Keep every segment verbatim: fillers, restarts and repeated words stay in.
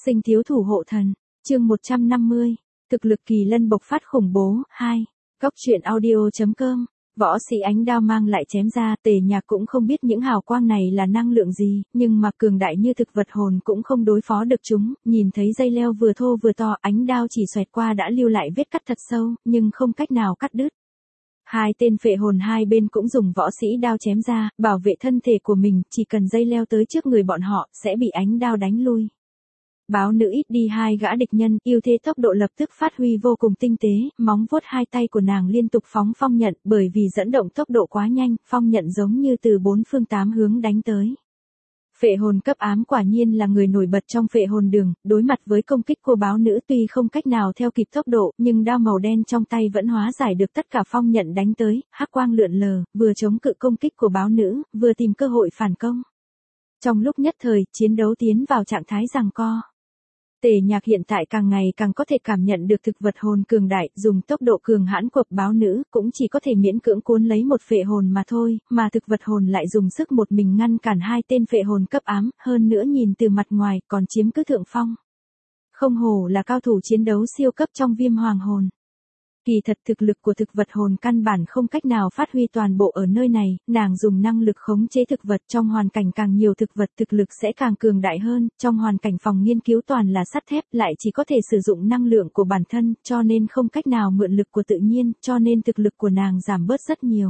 Sinh thiếu thủ hộ thần, chương một trăm năm mươi, thực lực kỳ lân bộc phát khủng bố, hai, góc truyện audio.com, võ sĩ ánh đao mang lại chém ra, Tề Nhạc cũng không biết những hào quang này là năng lượng gì, nhưng mà cường đại như thực vật hồn cũng không đối phó được chúng, nhìn thấy dây leo vừa thô vừa to, ánh đao chỉ xoẹt qua đã lưu lại vết cắt thật sâu, nhưng không cách nào cắt đứt. Hai tên phệ hồn hai bên cũng dùng võ sĩ đao chém ra, bảo vệ thân thể của mình, chỉ cần dây leo tới trước người bọn họ, sẽ bị ánh đao đánh lui. Báo nữ ít đi hai gã địch nhân, ưu thế tốc độ lập tức phát huy vô cùng tinh tế, móng vuốt hai tay của nàng liên tục phóng phong nhận, bởi vì dẫn động tốc độ quá nhanh, phong nhận giống như từ bốn phương tám hướng đánh tới. Phệ hồn cấp ám quả nhiên là người nổi bật trong phệ hồn đường, đối mặt với công kích của báo nữ tuy không cách nào theo kịp tốc độ, nhưng đao màu đen trong tay vẫn hóa giải được tất cả phong nhận đánh tới, hắc quang lượn lờ, vừa chống cự công kích của báo nữ, vừa tìm cơ hội phản công. Trong lúc nhất thời, chiến đấu tiến vào trạng thái giằng co. Tề Nhạc hiện tại càng ngày càng có thể cảm nhận được thực vật hồn cường đại, dùng tốc độ cường hãn quập báo nữ, cũng chỉ có thể miễn cưỡng cuốn lấy một phệ hồn mà thôi, mà thực vật hồn lại dùng sức một mình ngăn cản hai tên phệ hồn cấp ám, hơn nữa nhìn từ mặt ngoài còn chiếm cứ thượng phong. Không hổ là cao thủ chiến đấu siêu cấp trong Viêm Hoàng hồn. Kỳ thật thực lực của thực vật hồn căn bản không cách nào phát huy toàn bộ ở nơi này, nàng dùng năng lực khống chế thực vật, trong hoàn cảnh càng nhiều thực vật thực lực sẽ càng cường đại hơn, trong hoàn cảnh phòng nghiên cứu toàn là sắt thép lại chỉ có thể sử dụng năng lượng của bản thân, cho nên không cách nào mượn lực của tự nhiên, cho nên thực lực của nàng giảm bớt rất nhiều.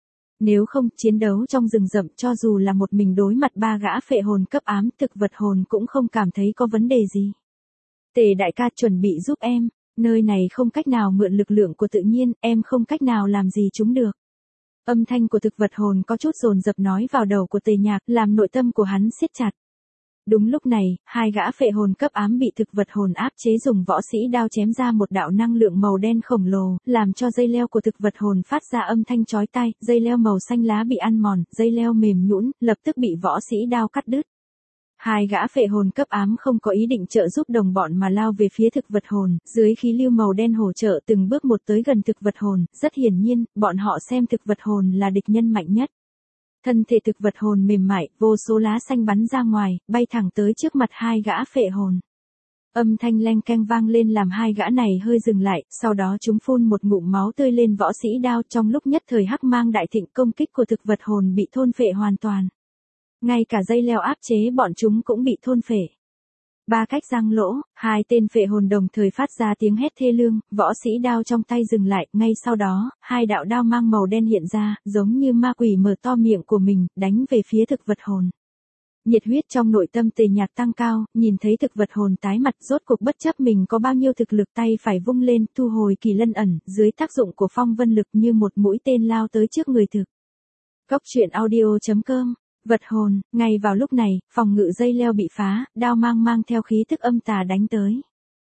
Nếu không, chiến đấu trong rừng rậm cho dù là một mình đối mặt ba gã phệ hồn cấp ám, thực vật hồn cũng không cảm thấy có vấn đề gì. Tề đại ca chuẩn bị giúp em. Nơi này không cách nào mượn lực lượng của tự nhiên, em không cách nào làm gì chúng được. Âm thanh của thực vật hồn có chút dồn dập nói vào đầu của Tề Nhạc, làm nội tâm của hắn siết chặt. Đúng lúc này, hai gã phệ hồn cấp ám bị thực vật hồn áp chế dùng võ sĩ đao chém ra một đạo năng lượng màu đen khổng lồ, làm cho dây leo của thực vật hồn phát ra âm thanh chói tai, dây leo màu xanh lá bị ăn mòn, dây leo mềm nhũn, lập tức bị võ sĩ đao cắt đứt. Hai gã phệ hồn cấp ám không có ý định trợ giúp đồng bọn mà lao về phía thực vật hồn, dưới khí lưu màu đen hỗ trợ từng bước một tới gần thực vật hồn, rất hiển nhiên, bọn họ xem thực vật hồn là địch nhân mạnh nhất. Thân thể thực vật hồn mềm mại, vô số lá xanh bắn ra ngoài, bay thẳng tới trước mặt hai gã phệ hồn. Âm thanh leng keng vang lên làm hai gã này hơi dừng lại, sau đó chúng phun một ngụm máu tươi lên võ sĩ đao, trong lúc nhất thời hắc mang đại thịnh, công kích của thực vật hồn bị thôn phệ hoàn toàn. Ngay cả dây leo áp chế bọn chúng cũng bị thôn phệ. Ba cách răng lỗ, hai tên phệ hồn đồng thời phát ra tiếng hét thê lương, võ sĩ đao trong tay dừng lại, ngay sau đó, hai đạo đao mang màu đen hiện ra, giống như ma quỷ mở to miệng của mình, đánh về phía thực vật hồn. Nhiệt huyết trong nội tâm Tề Nhạc tăng cao, nhìn thấy thực vật hồn tái mặt, rốt cuộc bất chấp mình có bao nhiêu thực lực, tay phải vung lên, thu hồi kỳ lân ẩn, dưới tác dụng của phong vân lực như một mũi tên lao tới trước người thực. Góc truyện audio.com. Vật hồn, ngay vào lúc này, phòng ngự dây leo bị phá, đao mang mang theo khí tức âm tà đánh tới.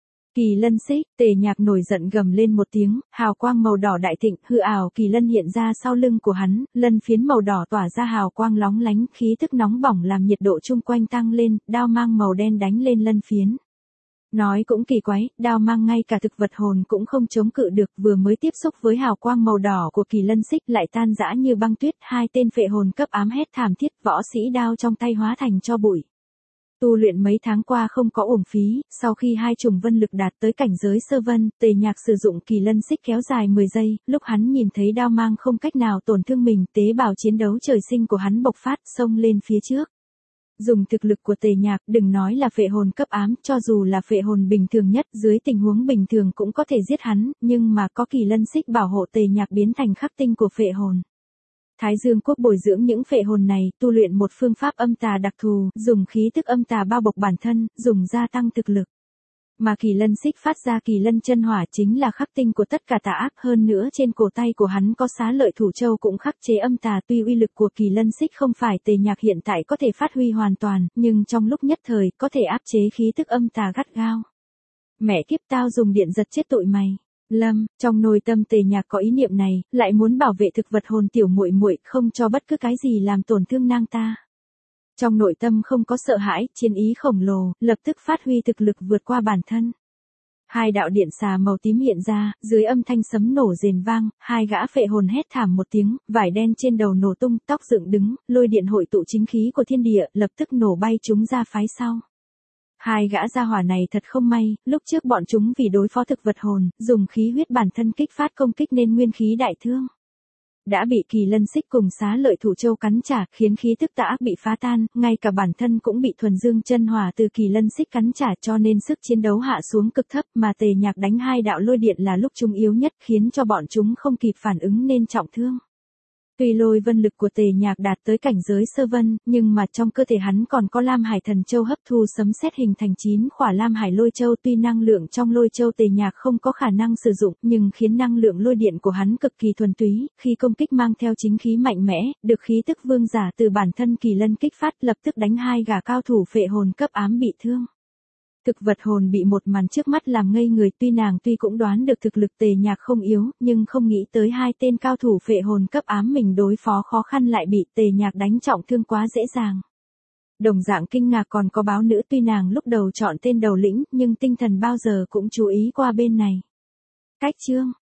Kỳ lân xích, Tề Nhạc nổi giận gầm lên một tiếng, hào quang màu đỏ đại thịnh, hư ảo kỳ lân hiện ra sau lưng của hắn, lân phiến màu đỏ tỏa ra hào quang lóng lánh, khí tức nóng bỏng làm nhiệt độ chung quanh tăng lên, đao mang màu đen đánh lên lân phiến. Nói cũng kỳ quái, đao mang ngay cả thực vật hồn cũng không chống cự được, vừa mới tiếp xúc với hào quang màu đỏ của kỳ lân xích lại tan rã như băng tuyết, hai tên phệ hồn cấp ám hét thảm thiết, võ sĩ đao trong tay hóa thành tro bụi. Tu luyện mấy tháng qua không có uổng phí, sau khi hai chủng vân lực đạt tới cảnh giới sơ vân, Tề Nhạc sử dụng kỳ lân xích kéo dài mười giây, lúc hắn nhìn thấy đao mang không cách nào tổn thương mình, tế bào chiến đấu trời sinh của hắn bộc phát, xông lên phía trước. Dùng thực lực của Tề Nhạc, đừng nói là phệ hồn cấp ám, cho dù là phệ hồn bình thường nhất, dưới tình huống bình thường cũng có thể giết hắn, nhưng mà có kỳ lân xích bảo hộ Tề Nhạc biến thành khắc tinh của phệ hồn. Thái Dương Quốc bồi dưỡng những phệ hồn này, tu luyện một phương pháp âm tà đặc thù, dùng khí tức âm tà bao bọc bản thân, dùng gia tăng thực lực. Mà kỳ lân xích phát ra kỳ lân chân hỏa chính là khắc tinh của tất cả tà ác, hơn nữa trên cổ tay của hắn có xá lợi thủ châu cũng khắc chế âm tà, tuy uy lực của kỳ lân xích không phải Tề Nhạc hiện tại có thể phát huy hoàn toàn, nhưng trong lúc nhất thời có thể áp chế khí tức âm tà gắt gao. Mẹ kiếp, tao dùng điện giật chết tụi mày. Lâm, trong nội tâm Tề Nhạc có ý niệm này, lại muốn bảo vệ thực vật hồn tiểu muội muội, không cho bất cứ cái gì làm tổn thương nàng ta. Trong nội tâm không có sợ hãi, chiến ý khổng lồ, lập tức phát huy thực lực vượt qua bản thân. Hai đạo điện xà màu tím hiện ra, dưới âm thanh sấm nổ rền vang, hai gã phệ hồn hét thảm một tiếng, vải đen trên đầu nổ tung, tóc dựng đứng, lôi điện hội tụ chính khí của thiên địa, lập tức nổ bay chúng ra phái sau. Hai gã gia hỏa này thật không may, lúc trước bọn chúng vì đối phó thực vật hồn, dùng khí huyết bản thân kích phát công kích nên nguyên khí đại thương. Đã bị kỳ lân xích cùng xá lợi thủ châu cắn trả, khiến khí tức tà ác bị phá tan, ngay cả bản thân cũng bị thuần dương chân hỏa từ kỳ lân xích cắn trả, cho nên sức chiến đấu hạ xuống cực thấp, mà Tề Nhạc đánh hai đạo lôi điện là lúc chúng yếu nhất, khiến cho bọn chúng không kịp phản ứng nên trọng thương. Tuy lôi vân lực của Tề Nhạc đạt tới cảnh giới sơ vân, nhưng mà trong cơ thể hắn còn có Lam Hải Thần Châu hấp thu sấm sét hình thành chín khỏa Lam Hải Lôi Châu, tuy năng lượng trong Lôi Châu Tề Nhạc không có khả năng sử dụng, nhưng khiến năng lượng lôi điện của hắn cực kỳ thuần túy, khi công kích mang theo chính khí mạnh mẽ, được khí tức vương giả từ bản thân kỳ lân kích phát, lập tức đánh hai gã cao thủ phệ hồn cấp ám bị thương. Thực vật hồn bị một màn trước mắt làm ngây người, tuy nàng tuy cũng đoán được thực lực Tề Nhạc không yếu, nhưng không nghĩ tới hai tên cao thủ phệ hồn cấp ám mình đối phó khó khăn lại bị Tề Nhạc đánh trọng thương quá dễ dàng. Đồng dạng kinh ngạc còn có báo nữ, tuy nàng lúc đầu chọn tên đầu lĩnh, nhưng tinh thần bao giờ cũng chú ý qua bên này. Cách chương